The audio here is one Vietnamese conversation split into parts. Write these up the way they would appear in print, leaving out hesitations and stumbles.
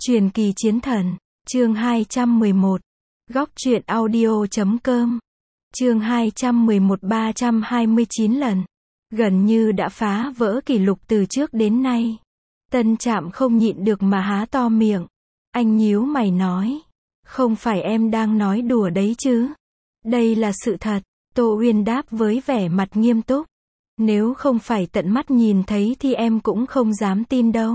Truyền kỳ chiến thần, chương 211. Góc truyện audio.com. Chương 211 329 lần. Gần như đã phá vỡ kỷ lục từ trước đến nay. Tân Trạm không nhịn được mà há to miệng. Anh nhíu mày nói. Không phải em đang nói đùa đấy chứ? Đây là sự thật, Tô Uyên đáp với vẻ mặt nghiêm túc. Nếu không phải tận mắt nhìn thấy thì em cũng không dám tin đâu.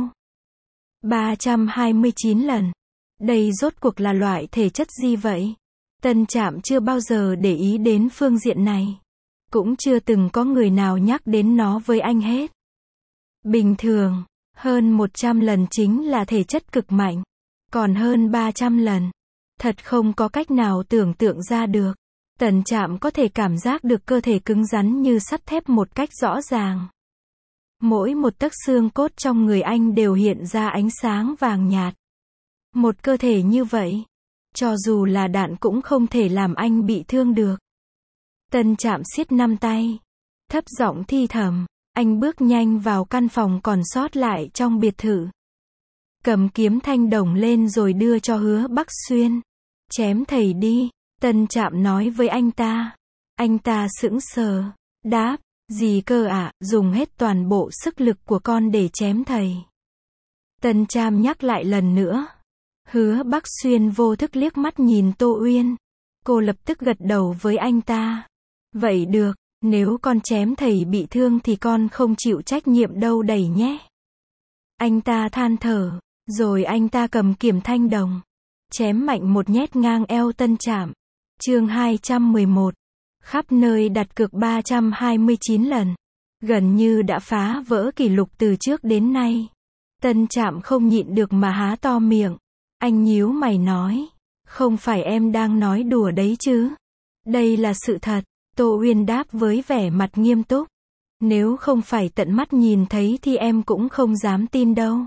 329 lần. Đây rốt cuộc là loại thể chất gì vậy? Tân Trạm chưa bao giờ để ý đến phương diện này. Cũng chưa từng có người nào nhắc đến nó với anh hết. Bình thường, hơn 100 lần chính là thể chất cực mạnh. Còn hơn 300 lần. Thật không có cách nào tưởng tượng ra được. Tân Trạm có thể cảm giác được cơ thể cứng rắn như sắt thép một cách rõ ràng. Mỗi một tấc xương cốt trong người anh đều hiện ra ánh sáng vàng nhạt. Một cơ thể như vậy, cho dù là đạn cũng không thể làm anh bị thương được. Tân Trạm siết năm tay, thấp giọng thi thầm, anh bước nhanh vào căn phòng còn sót lại trong biệt thự. Cầm kiếm thanh đồng lên rồi đưa cho Hứa Bắc Xuyên. Chém thầy đi, Tân Trạm nói với anh ta. Anh ta sững sờ, đáp, gì cơ ạ, dùng hết toàn bộ sức lực của con để chém thầy. Tân Trạm nhắc lại lần nữa. Hứa Bắc Xuyên vô thức liếc mắt nhìn Tô Uyên. Cô lập tức gật đầu với anh ta. Vậy được, nếu con chém thầy bị thương thì con không chịu trách nhiệm đâu đầy nhé. Anh ta than thở, rồi anh ta cầm kiếm thanh đồng. Chém mạnh một nhát ngang eo Tân Trạm. Chương 211. Khắp nơi đặt cược 329 lần. Gần như đã phá vỡ kỷ lục từ trước đến nay. Tân Trạm không nhịn được mà há to miệng. Anh nhíu mày nói. Không phải em đang nói đùa đấy chứ? Đây là sự thật, Tô Uyên đáp với vẻ mặt nghiêm túc. Nếu không phải tận mắt nhìn thấy thì em cũng không dám tin đâu.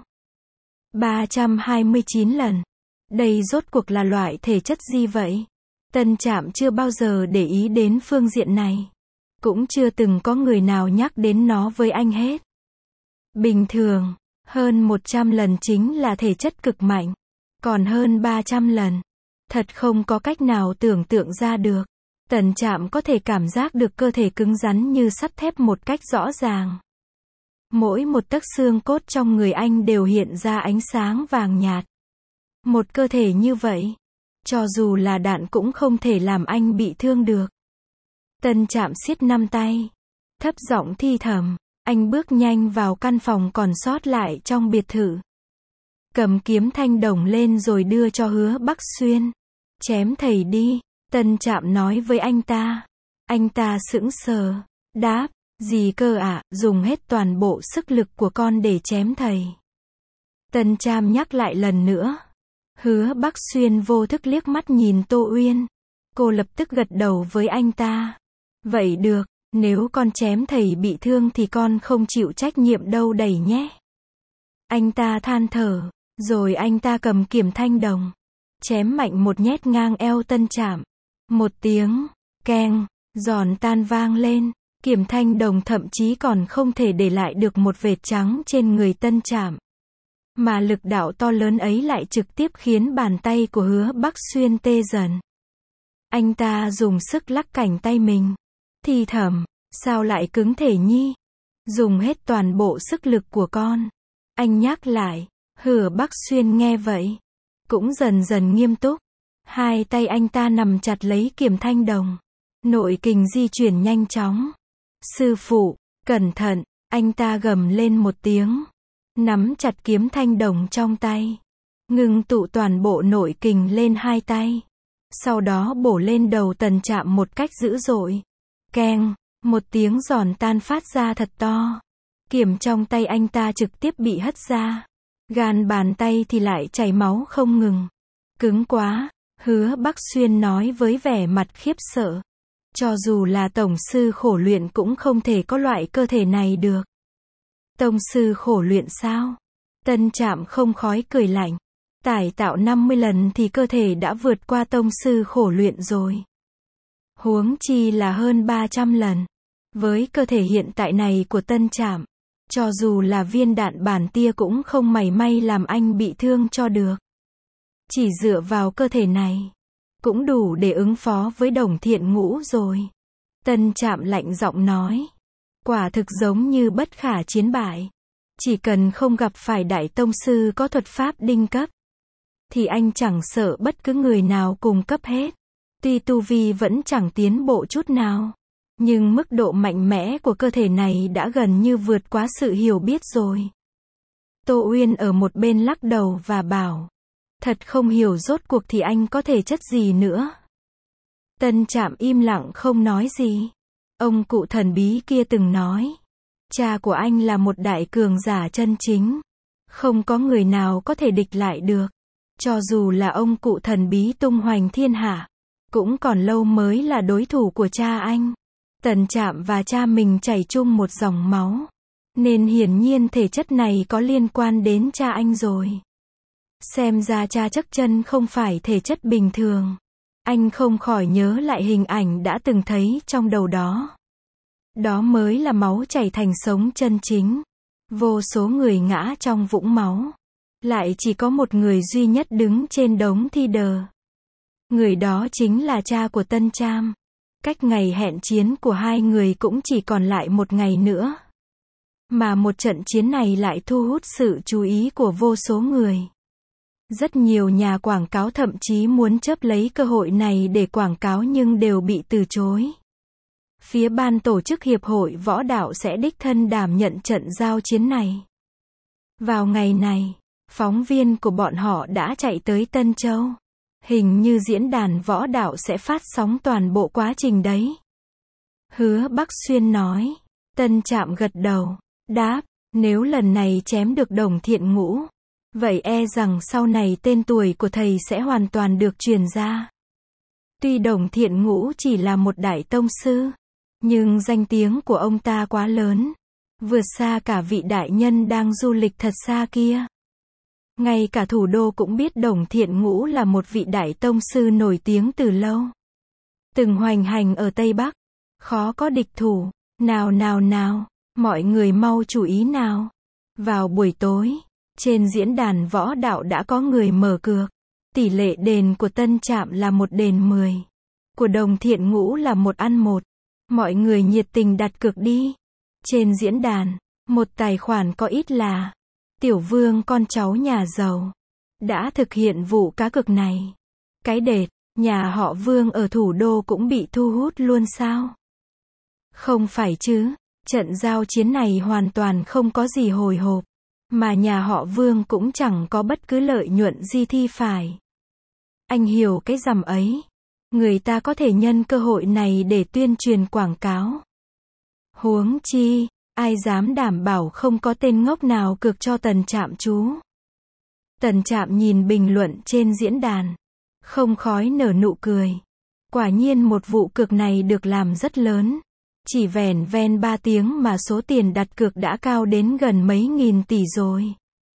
329 lần. Đây rốt cuộc là loại thể chất gì vậy? Tân Trạm chưa bao giờ để ý đến phương diện này. Cũng chưa từng có người nào nhắc đến nó với anh hết. Bình thường, hơn 100 lần chính là thể chất cực mạnh. Còn hơn 300 lần. Thật không có cách nào tưởng tượng ra được. Tân Trạm có thể cảm giác được cơ thể cứng rắn như sắt thép một cách rõ ràng. Mỗi một tấc xương cốt trong người anh đều hiện ra ánh sáng vàng nhạt. Một cơ thể như vậy, cho dù là đạn cũng không thể làm anh bị thương được. Tân Trạm siết năm tay, thấp giọng thi thầm, anh bước nhanh vào căn phòng còn sót lại trong biệt thự. Cầm kiếm thanh đồng lên rồi đưa cho Hứa Bắc Xuyên. Chém thầy đi, Tân Trạm nói với anh ta. Anh ta sững sờ, đáp, gì cơ ạ, dùng hết toàn bộ sức lực của con để chém thầy. Tân Trạm nhắc lại lần nữa. Hứa Bắc Xuyên vô thức liếc mắt nhìn Tô Uyên. Cô lập tức gật đầu với anh ta. Vậy được, nếu con chém thầy bị thương thì con không chịu trách nhiệm đâu đầy nhé. Anh ta than thở, rồi anh ta cầm kiếm thanh đồng. Chém mạnh một nhát ngang eo Tân Trạm. Một tiếng, keng, giòn tan vang lên. Kiếm thanh đồng thậm chí còn không thể để lại được một vệt trắng trên người Tân Trạm. Mà lực đạo to lớn ấy lại trực tiếp khiến bàn tay của Hứa Bắc Xuyên tê dần. Anh ta dùng sức lắc cánh tay mình. Thì thầm, sao lại cứng thể nhi? Dùng hết toàn bộ sức lực của con. Anh nhắc lại. Hứa Bắc Xuyên nghe vậy, cũng dần dần nghiêm túc. Hai tay anh ta nắm chặt lấy kiếm thanh đồng. Nội kình di chuyển nhanh chóng. Sư phụ, cẩn thận, anh ta gầm lên một tiếng. Nắm chặt kiếm thanh đồng trong tay. Ngưng tụ toàn bộ nội kình lên hai tay. Sau đó bổ lên đầu Tân Trạm một cách dữ dội. Keng, một tiếng giòn tan phát ra thật to. Kiếm trong tay anh ta trực tiếp bị hất ra. Gan bàn tay thì lại chảy máu không ngừng. Cứng quá, Hứa Bắc Xuyên nói với vẻ mặt khiếp sợ. Cho dù là tổng sư khổ luyện cũng không thể có loại cơ thể này được. Tông sư khổ luyện sao? Tân Trạm không khói cười lạnh. Tải tạo 50 lần thì cơ thể đã vượt qua tông sư khổ luyện rồi. Huống chi là hơn 300 lần. Với cơ thể hiện tại này của Tân Trạm, cho dù là viên đạn bản tia cũng không mảy may làm anh bị thương cho được. Chỉ dựa vào cơ thể này, cũng đủ để ứng phó với Đồng Thiện Ngũ rồi. Tân Trạm lạnh giọng nói. Quả thực giống như bất khả chiến bại. Chỉ cần không gặp phải đại tông sư có thuật pháp đinh cấp, thì anh chẳng sợ bất cứ người nào cùng cấp hết. Tuy tu vi vẫn chẳng tiến bộ chút nào, nhưng mức độ mạnh mẽ của cơ thể này đã gần như vượt quá sự hiểu biết rồi. Tô Uyên ở một bên lắc đầu và bảo. Thật không hiểu rốt cuộc thì anh có thể chất gì nữa. Tân Trạm im lặng không nói gì. Ông cụ thần bí kia từng nói. Cha của anh là một đại cường giả chân chính. Không có người nào có thể địch lại được. Cho dù là ông cụ thần bí tung hoành thiên hạ, cũng còn lâu mới là đối thủ của cha anh. Tân Trạm và cha mình chảy chung một dòng máu, nên hiển nhiên thể chất này có liên quan đến cha anh rồi. Xem ra cha chắc chân không phải thể chất bình thường. Anh không khỏi nhớ lại hình ảnh đã từng thấy trong đầu đó. Đó mới là máu chảy thành sống chân chính. Vô số người ngã trong vũng máu. Lại chỉ có một người duy nhất đứng trên đống thi đờ. Người đó chính là cha của Tân Trạm. Cách ngày hẹn chiến của hai người cũng chỉ còn lại một ngày nữa. Mà một trận chiến này lại thu hút sự chú ý của vô số người. Rất nhiều nhà quảng cáo thậm chí muốn chớp lấy cơ hội này để quảng cáo nhưng đều bị từ chối. Phía ban tổ chức hiệp hội võ đạo sẽ đích thân đảm nhận trận giao chiến này. Vào ngày này, phóng viên của bọn họ đã chạy tới Tân Châu. Hình như diễn đàn võ đạo sẽ phát sóng toàn bộ quá trình đấy. Hứa Bắc Xuyên nói. Tân Trạm gật đầu, đáp, nếu lần này chém được Đồng Thiện Ngũ, vậy e rằng sau này tên tuổi của thầy sẽ hoàn toàn được truyền ra. Tuy Đồng Thiện Ngũ chỉ là một đại tông sư, nhưng danh tiếng của ông ta quá lớn, vượt xa cả vị đại nhân đang du lịch thật xa kia. Ngay cả thủ đô cũng biết Đồng Thiện Ngũ là một vị đại tông sư nổi tiếng từ lâu. Từng hoành hành ở Tây Bắc, khó có địch thủ. Nào, mọi người mau chú ý nào. Vào buổi tối, trên diễn đàn võ đạo đã có người mở cược. Tỷ lệ đền của Tân Trạm là 1/10. Của Đồng Thiện Ngũ là 1/1. Mọi người nhiệt tình đặt cược đi. Trên diễn đàn, một tài khoản có ít là Tiểu Vương con cháu nhà giàu đã thực hiện vụ cá cược này. Cái đệt, nhà họ Vương ở thủ đô cũng bị thu hút luôn sao? Không phải chứ, trận giao chiến này hoàn toàn không có gì hồi hộp, mà nhà họ Vương cũng chẳng có bất cứ lợi nhuận gì thì phải. Anh hiểu cái rằm ấy. Người ta có thể nhân cơ hội này để tuyên truyền quảng cáo. Huống chi, ai dám đảm bảo không có tên ngốc nào cược cho Tần Trạm chú. Tần Trạm nhìn bình luận trên diễn đàn, không khói nở nụ cười. Quả nhiên một vụ cược này được làm rất lớn. Chỉ vẻn vẹn 3 tiếng mà số tiền đặt cược đã cao đến gần mấy nghìn tỷ rồi.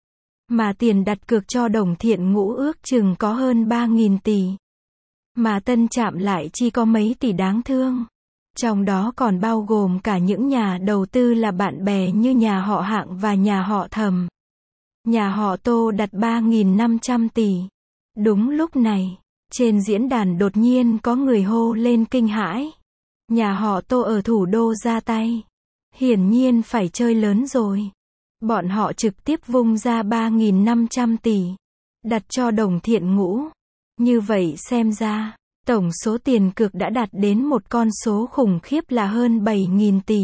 Mà tiền đặt cược cho Đồng Thiện Ngũ ước chừng có hơn 3.000 tỷ. Mà Tân Trạm lại chỉ có mấy tỷ đáng thương. Trong đó còn bao gồm cả những nhà đầu tư là bạn bè như nhà họ Hạng và nhà họ Thẩm. Nhà họ Tô đặt 3.500 tỷ. Đúng lúc này, trên diễn đàn đột nhiên có người hô lên kinh hãi. Nhà họ Tô ở thủ đô ra tay. Hiển nhiên phải chơi lớn rồi. Bọn họ trực tiếp vung ra 3.500 tỷ. Đặt cho Đồng Thiện Ngũ. Như vậy xem ra, tổng số tiền cược đã đạt đến một con số khủng khiếp là hơn 7.000 tỷ.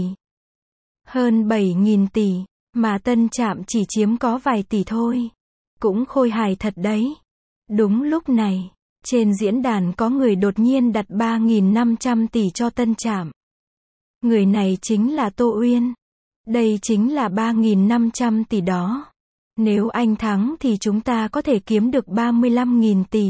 Hơn 7.000 tỷ, mà Tân Trạm chỉ chiếm có vài tỷ thôi. Cũng khôi hài thật đấy. Đúng lúc này, trên diễn đàn có người đột nhiên đặt 3.500 tỷ cho Tân Trạm. Người này chính là Tô Uyên. Đây chính là 3.500 tỷ đó. Nếu anh thắng thì chúng ta có thể kiếm được 35.000 tỷ.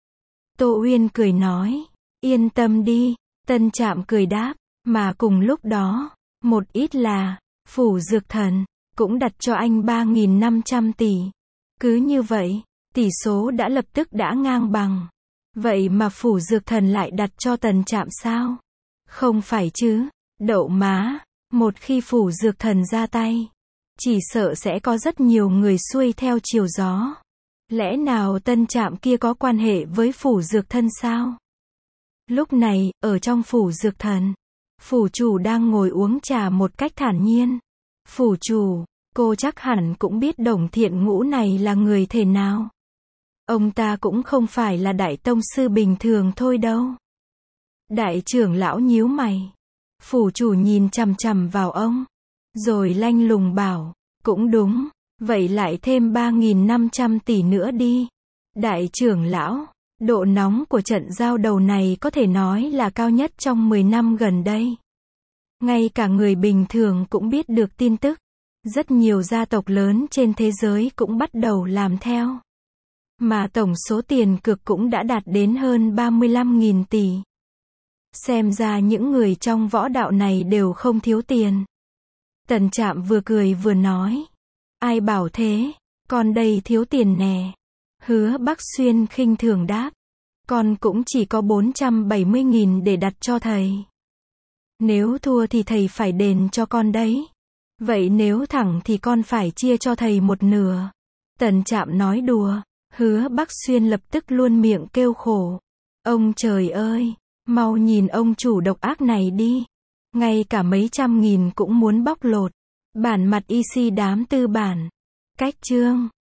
Tô Uyên cười nói, yên tâm đi. Tân Trạm cười đáp, mà cùng lúc đó, một ít là, Phủ Dược Thần, cũng đặt cho anh 3.500 tỷ. Cứ như vậy, tỷ số đã lập tức đã ngang bằng. Vậy mà Phủ Dược Thần lại đặt cho Tân Trạm sao? Không phải chứ, đậu má, một khi Phủ Dược Thần ra tay, chỉ sợ sẽ có rất nhiều người xuôi theo chiều gió. Lẽ nào Tân Trạm kia có quan hệ với phủ dược thân sao? Lúc này, ở trong phủ dược thần, phủ chủ đang ngồi uống trà một cách thản nhiên. Phủ chủ, cô chắc hẳn cũng biết Đồng Thiện Ngũ này là người thế nào. Ông ta cũng không phải là đại tông sư bình thường thôi đâu. Đại trưởng lão nhíu mày. Phủ chủ nhìn chằm chằm vào ông, rồi lanh lùng bảo, cũng đúng, vậy lại thêm 3.500 tỷ nữa đi. Đại trưởng lão, độ nóng của trận giao đầu này có thể nói là cao nhất trong 10 năm gần đây. Ngay cả người bình thường cũng biết được tin tức. Rất nhiều gia tộc lớn trên thế giới cũng bắt đầu làm theo. Mà tổng số tiền cược cũng đã đạt đến hơn 35.000 tỷ. Xem ra những người trong võ đạo này đều không thiếu tiền. Tần Trạm vừa cười vừa nói. Ai bảo thế, con đây thiếu tiền nè. Hứa Bắc Xuyên khinh thường đáp. Con cũng chỉ có 470.000 để đặt cho thầy. Nếu thua thì thầy phải đền cho con đấy. Vậy nếu thẳng thì con phải chia cho thầy một nửa. Tần Trạm nói đùa. Hứa Bắc Xuyên lập tức luôn miệng kêu khổ. Ông trời ơi, mau nhìn ông chủ độc ác này đi. Ngay cả mấy trăm nghìn cũng muốn bóc lột. Bản mặt y si đám tư bản. Cách chương